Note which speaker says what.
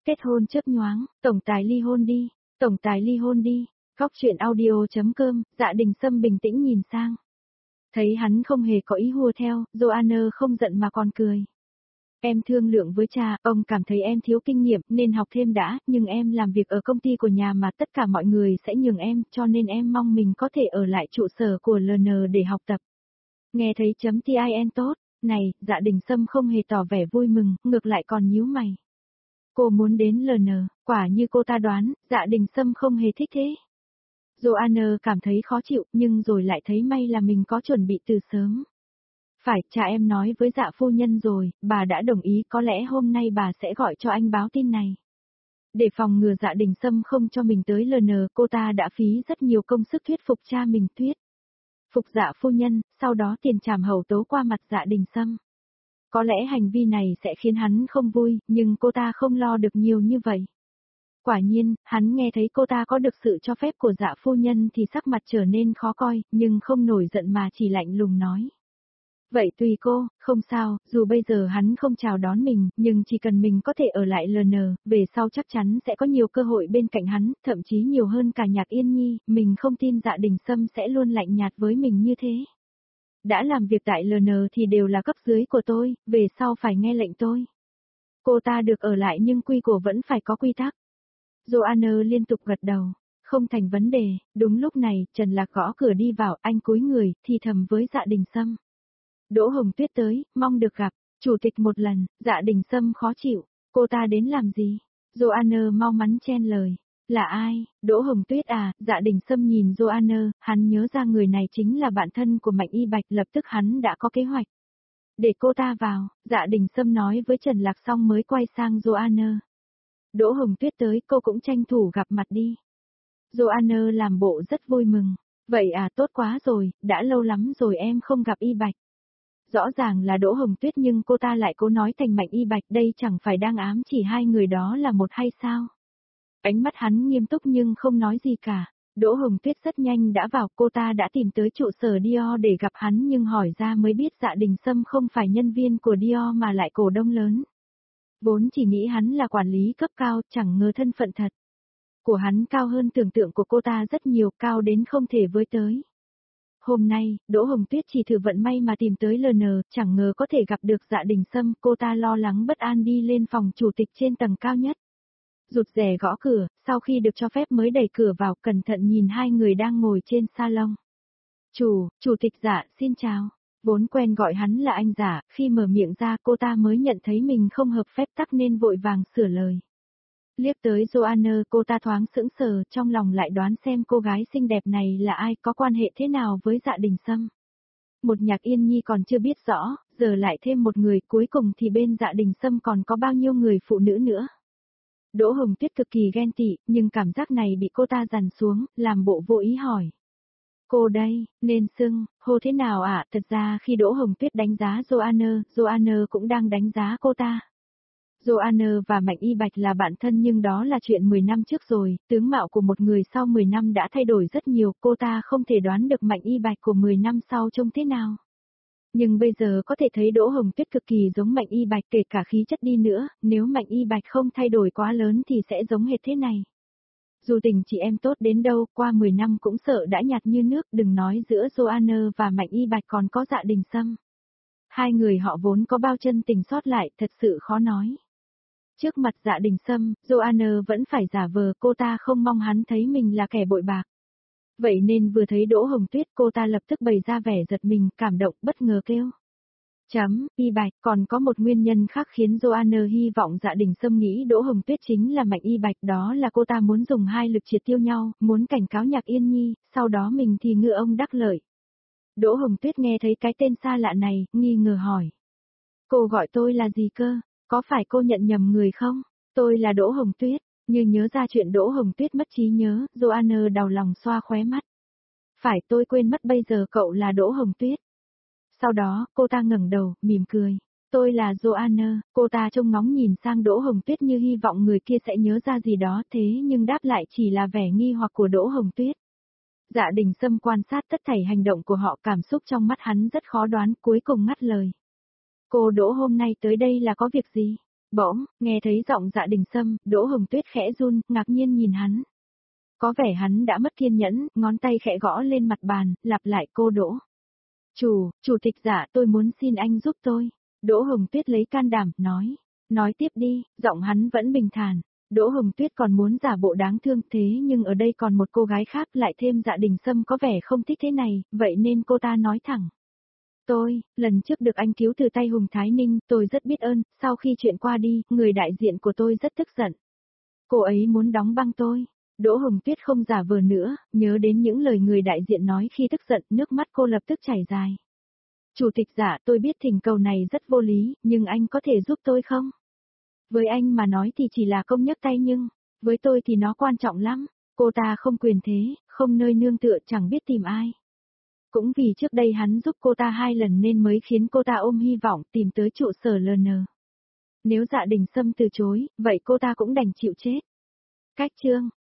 Speaker 1: Kết hôn chớp nhoáng, tổng tài ly hôn đi, tổng tài ly hôn đi. Góc chuyện audio.com, Dạ Đình Sâm bình tĩnh nhìn sang. Thấy hắn không hề có ý hùa theo, Joanna không giận mà còn cười. Em thương lượng với cha, ông cảm thấy em thiếu kinh nghiệm nên học thêm đã, nhưng em làm việc ở công ty của nhà mà tất cả mọi người sẽ nhường em, cho nên em mong mình có thể ở lại trụ sở của LN để học tập. Nghe thấy .tin tốt, này, Dạ Đình Sâm không hề tỏ vẻ vui mừng, ngược lại còn nhíu mày. Cô muốn đến LN, quả như cô ta đoán, Dạ Đình Sâm không hề thích thế. Joanna cảm thấy khó chịu, nhưng rồi lại thấy may là mình có chuẩn bị từ sớm. Phải, cha em nói với Dạ phu nhân rồi, bà đã đồng ý, có lẽ hôm nay bà sẽ gọi cho anh báo tin này. Để phòng ngừa Dạ Đình Sâm không cho mình tới LN, cô ta đã phí rất nhiều công sức thuyết phục cha mình phục Dạ phu nhân, sau đó tiền trảm hậu tấu qua mặt Dạ Đình Sâm. Có lẽ hành vi này sẽ khiến hắn không vui, nhưng cô ta không lo được nhiều như vậy. Quả nhiên, hắn nghe thấy cô ta có được sự cho phép của Dạ phu nhân thì sắc mặt trở nên khó coi, nhưng không nổi giận mà chỉ lạnh lùng nói. Vậy tùy cô, không sao, dù bây giờ hắn không chào đón mình, nhưng chỉ cần mình có thể ở lại LN, về sau chắc chắn sẽ có nhiều cơ hội bên cạnh hắn, thậm chí nhiều hơn cả Nhạc Yên Nhi, mình không tin Dạ Đình Sâm sẽ luôn lạnh nhạt với mình như thế. Đã làm việc tại LN thì đều là cấp dưới của tôi, về sau phải nghe lệnh tôi. Cô ta được ở lại nhưng quy củ vẫn phải có quy tắc. Joanna liên tục gật đầu, không thành vấn đề. Đúng lúc này, Trần Lạc gõ cửa đi vào, anh cúi người, thì thầm với Dạ Đình Sâm. Đỗ Hồng Tuyết tới, mong được gặp, chủ tịch một lần. Dạ Đình Sâm khó chịu, cô ta đến làm gì? Joanna mau mắn chen lời. Là ai? Đỗ Hồng Tuyết à? Dạ Đình Sâm nhìn Joanna, hắn nhớ ra người này chính là bạn thân của Mạnh Y Bạch, lập tức hắn đã có kế hoạch. Để cô ta vào, Dạ Đình Sâm nói với Trần Lạc xong mới quay sang Joanna. Đỗ Hồng Tuyết tới, cô cũng tranh thủ gặp mặt đi. Joanna làm bộ rất vui mừng. Vậy à, tốt quá rồi, đã lâu lắm rồi em không gặp Y Bạch. Rõ ràng là Đỗ Hồng Tuyết nhưng cô ta lại cố nói thành Mạnh Y Bạch, đây chẳng phải đang ám chỉ hai người đó là một hay sao? Ánh mắt hắn nghiêm túc nhưng không nói gì cả. Đỗ Hồng Tuyết rất nhanh đã vào, cô ta đã tìm tới trụ sở Dior để gặp hắn nhưng hỏi ra mới biết Dạ Đình Sâm không phải nhân viên của Dior mà lại cổ đông lớn. Vốn chỉ nghĩ hắn là quản lý cấp cao, chẳng ngờ thân phận thật của hắn cao hơn tưởng tượng của cô ta rất nhiều, cao đến không thể với tới. Hôm nay, Đỗ Hồng Tuyết chỉ thử vận may mà tìm tới LN, chẳng ngờ có thể gặp được Dạ Đình Sâm, cô ta lo lắng bất an đi lên phòng chủ tịch trên tầng cao nhất. Rụt rè gõ cửa, sau khi được cho phép mới đẩy cửa vào, cẩn thận nhìn hai người đang ngồi trên salon. Chủ tịch Dạ, xin chào. Vốn quen gọi hắn là anh Dạ, khi mở miệng ra cô ta mới nhận thấy mình không hợp phép tắc nên vội vàng sửa lời. Liếc tới Joanna, cô ta thoáng sững sờ, trong lòng lại đoán xem cô gái xinh đẹp này là ai, có quan hệ thế nào với Dạ Đình Sâm. Một Nhạc Yên Nhi còn chưa biết rõ, giờ lại thêm một người, cuối cùng thì bên Dạ Đình Sâm còn có bao nhiêu người phụ nữ nữa. Đỗ Hồng Tuyết cực kỳ ghen tị, nhưng cảm giác này bị cô ta dằn xuống, làm bộ vô ý hỏi. Cô đây, nên xưng, hô thế nào ạ? Thật ra khi Đỗ Hồng Tuyết đánh giá Joanna cũng đang đánh giá cô ta. Joanna và Mạnh Y Bạch là bạn thân nhưng đó là chuyện 10 năm trước rồi, tướng mạo của một người sau 10 năm đã thay đổi rất nhiều, cô ta không thể đoán được Mạnh Y Bạch của 10 năm sau trông thế nào. Nhưng bây giờ có thể thấy Đỗ Hồng Tuyết cực kỳ giống Mạnh Y Bạch, kể cả khí chất đi nữa, nếu Mạnh Y Bạch không thay đổi quá lớn thì sẽ giống hệt thế này. Dù tình chị em tốt đến đâu, qua 10 năm cũng sợ đã nhạt như nước, đừng nói giữa Joanna và Mạnh Y Bạch còn có Dạ Đình Sâm. Hai người họ vốn có bao chân tình sót lại, thật sự khó nói. Trước mặt Dạ Đình Sâm, Joanna vẫn phải giả vờ, cô ta không mong hắn thấy mình là kẻ bội bạc. Vậy nên vừa thấy Đỗ Hồng Tuyết cô ta lập tức bày ra vẻ giật mình, cảm động, bất ngờ kêu. Y Bạch, còn có một nguyên nhân khác khiến Joanna hy vọng Dạ Đình Sâm nghĩ Đỗ Hồng Tuyết chính là Mạnh Y Bạch, đó là cô ta muốn dùng hai lực triệt tiêu nhau, muốn cảnh cáo Nhạc Yên Nhi, sau đó mình thì ngư ông đắc lợi. Đỗ Hồng Tuyết nghe thấy cái tên xa lạ này, nghi ngờ hỏi. Cô gọi tôi là gì cơ? Có phải cô nhận nhầm người không? Tôi là Đỗ Hồng Tuyết. Như nhớ ra chuyện Đỗ Hồng Tuyết mất trí nhớ, Joanna đau lòng xoa khóe mắt. Phải, tôi quên mất, bây giờ cậu là Đỗ Hồng Tuyết. Sau đó, cô ta ngẩng đầu, mỉm cười. Tôi là Joanna. Cô ta trông ngóng nhìn sang Đỗ Hồng Tuyết như hy vọng người kia sẽ nhớ ra gì đó, thế nhưng đáp lại chỉ là vẻ nghi hoặc của Đỗ Hồng Tuyết. Dạ Đình Sâm quan sát tất thảy hành động của họ, cảm xúc trong mắt hắn rất khó đoán, cuối cùng ngắt lời. Cô Đỗ hôm nay tới đây là có việc gì? Bỗng, nghe thấy giọng Dạ Đình Sâm, Đỗ Hồng Tuyết khẽ run, ngạc nhiên nhìn hắn. Có vẻ hắn đã mất kiên nhẫn, ngón tay khẽ gõ lên mặt bàn, lặp lại cô Đỗ. Chủ tịch Dạ, tôi muốn xin anh giúp tôi. Đỗ Hồng Tuyết lấy can đảm, nói. Nói tiếp đi, giọng hắn vẫn bình thản. Đỗ Hồng Tuyết còn muốn giả bộ đáng thương thế nhưng ở đây còn một cô gái khác lại thêm Dạ Đình Sâm có vẻ không thích thế này, vậy nên cô ta nói thẳng. Lần trước được anh cứu từ tay Hùng Thái Ninh, tôi rất biết ơn, sau khi chuyện qua đi, người đại diện của tôi rất tức giận. Cô ấy muốn đóng băng tôi. Đỗ Hồng Tuyết không giả vờ nữa, nhớ đến những lời người đại diện nói khi tức giận, nước mắt cô lập tức chảy dài. Chủ tịch Dạ, tôi biết thỉnh cầu này rất vô lý, nhưng anh có thể giúp tôi không? Với anh mà nói thì chỉ là công nhấc tay nhưng, với tôi thì nó quan trọng lắm. Cô ta không quyền thế, không nơi nương tựa, chẳng biết tìm ai. Cũng vì trước đây hắn giúp cô ta 2 lần nên mới khiến cô ta ôm hy vọng tìm tới trụ sở LN. Nếu Dạ Đình Sâm từ chối, vậy cô ta cũng đành chịu chết. Cách chương